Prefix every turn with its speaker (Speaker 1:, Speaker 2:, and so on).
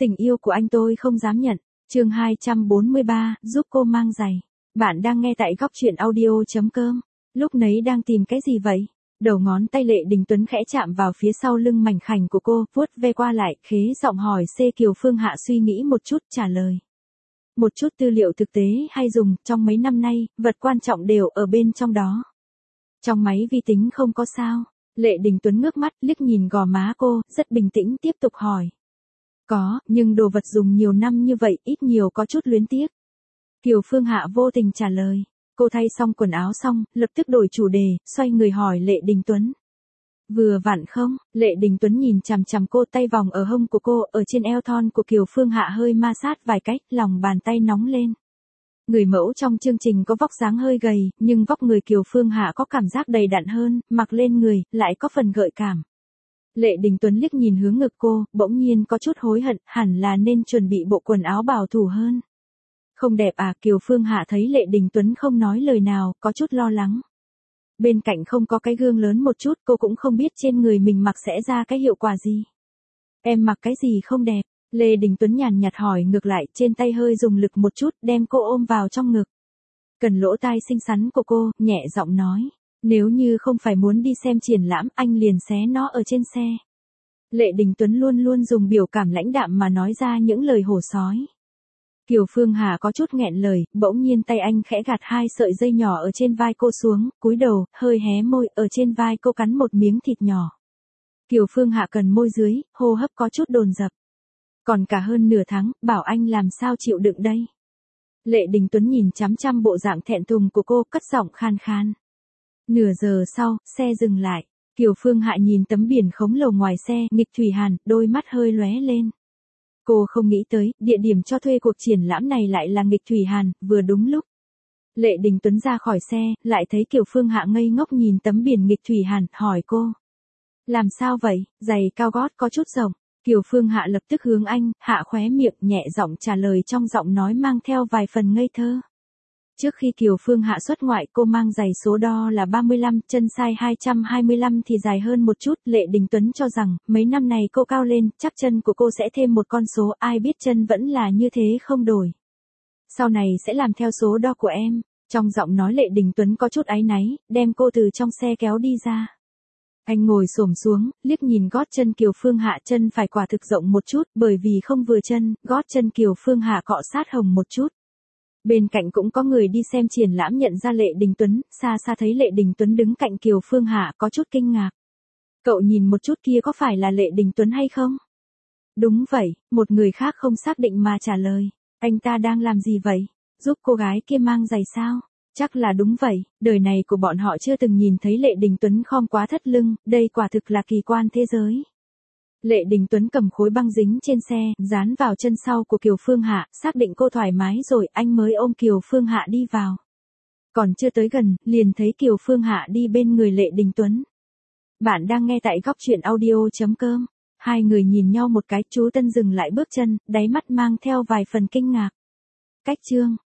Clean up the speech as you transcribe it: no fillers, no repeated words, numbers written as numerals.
Speaker 1: Tình yêu của anh tôi không dám nhận. Chương 243, giúp cô mang giày. Bạn đang nghe tại góc truyện audio.com. Lúc nấy đang tìm cái gì vậy? Đầu ngón tay Lệ Đình Tuấn khẽ chạm vào phía sau lưng mảnh khảnh của cô, vuốt ve qua lại, khế giọng hỏi. Kiều Phương Hạ suy nghĩ một chút trả lời. Một chút tư liệu thực tế hay dùng, trong mấy năm nay, vật quan trọng đều ở bên trong đó. Trong máy vi tính không có sao. Lệ Đình Tuấn ngước mắt, liếc nhìn gò má cô, rất bình tĩnh tiếp tục hỏi. Có, nhưng đồ vật dùng nhiều năm như vậy, ít nhiều có chút luyến tiếc. Kiều Phương Hạ vô tình trả lời. Cô thay xong quần áo xong, lập tức đổi chủ đề, xoay người hỏi Lệ Đình Tuấn. Vừa vặn không? Lệ Đình Tuấn nhìn chằm chằm cô, tay vòng ở hông của cô, ở trên eo thon của Kiều Phương Hạ hơi ma sát vài cách, lòng bàn tay nóng lên. Người mẫu trong chương trình có vóc dáng hơi gầy, nhưng vóc người Kiều Phương Hạ có cảm giác đầy đặn hơn, mặc lên người, lại có phần gợi cảm. Lệ Đình Tuấn liếc nhìn hướng ngực cô, bỗng nhiên có chút hối hận, hẳn là nên chuẩn bị bộ quần áo bảo thủ hơn. Không đẹp à? Kiều Phương Hạ thấy Lệ Đình Tuấn không nói lời nào, có chút lo lắng. Bên cạnh không có cái gương lớn một chút, cô cũng không biết trên người mình mặc sẽ ra cái hiệu quả gì. Em mặc cái gì không đẹp? Lê Đình Tuấn nhàn nhạt hỏi ngược lại, trên tay hơi dùng lực một chút, đem cô ôm vào trong ngực. Cần lỗ tai xinh xắn của cô, nhẹ giọng nói. Nếu như không phải muốn đi xem triển lãm, anh liền xé nó ở trên xe. Lệ Đình Tuấn luôn luôn dùng biểu cảm lãnh đạm mà nói ra những lời hổ sói. Kiều Phương Hà có chút nghẹn lời, bỗng nhiên tay anh khẽ gạt hai sợi dây nhỏ ở trên vai cô xuống, cúi đầu, hơi hé môi, ở trên vai cô cắn một miếng thịt nhỏ. Kiều Phương Hạ cần môi dưới, hô hấp có chút dồn dập. Còn cả hơn nửa tháng, bảo anh làm sao chịu đựng đây. Lệ Đình Tuấn nhìn chăm chăm bộ dạng thẹn thùng của cô, cất giọng khan khan. Nửa giờ sau, xe dừng lại. Kiều Phương Hạ nhìn tấm biển khổng lồ ngoài xe, nghịch thủy hàn, đôi mắt hơi lóe lên. Cô không nghĩ tới, địa điểm cho thuê cuộc triển lãm này lại là nghịch thủy hàn, vừa đúng lúc. Lệ Đình Tuấn ra khỏi xe, lại thấy Kiều Phương Hạ ngây ngốc nhìn tấm biển nghịch thủy hàn, hỏi cô. Làm sao vậy? Giày cao gót có chút rộng. Kiều Phương Hạ lập tức hướng anh, hạ khóe miệng, nhẹ giọng trả lời trong giọng nói mang theo vài phần ngây thơ. Trước khi Kiều Phương Hạ xuất ngoại, cô mang giày số đo là 35, chân size 225 thì dài hơn một chút. Lệ Đình Tuấn cho rằng, mấy năm này cô cao lên, chắc chân của cô sẽ thêm một con số, ai biết chân vẫn là như thế không đổi. Sau này sẽ làm theo số đo của em. Trong giọng nói Lệ Đình Tuấn có chút áy náy, đem cô từ trong xe kéo đi ra. Anh ngồi xổm xuống, liếc nhìn gót chân Kiều Phương Hạ, chân phải quả thực rộng một chút, bởi vì không vừa chân, gót chân Kiều Phương Hạ cọ sát hồng một chút. Bên cạnh cũng có người đi xem triển lãm nhận ra Lệ Đình Tuấn, xa xa thấy Lệ Đình Tuấn đứng cạnh Kiều Phương Hạ có chút kinh ngạc. Cậu nhìn một chút kia có phải là Lệ Đình Tuấn hay không? Đúng vậy, một người khác không xác định mà trả lời. Anh ta đang làm gì vậy? Giúp cô gái kia mang giày sao? Chắc là đúng vậy, đời này của bọn họ chưa từng nhìn thấy Lệ Đình Tuấn khom quá thắt lưng, đây quả thực là kỳ quan thế giới. Lệ Đình Tuấn cầm khối băng dính trên xe, dán vào chân sau của Kiều Phương Hạ, xác định cô thoải mái rồi, anh mới ôm Kiều Phương Hạ đi vào. Còn chưa tới gần, liền thấy Kiều Phương Hạ đi bên người Lệ Đình Tuấn. Bạn đang nghe tại góc truyện audio.com. Hai người nhìn nhau một cái, chú Tân dừng lại bước chân, đáy mắt mang theo vài phần kinh ngạc. Cách chương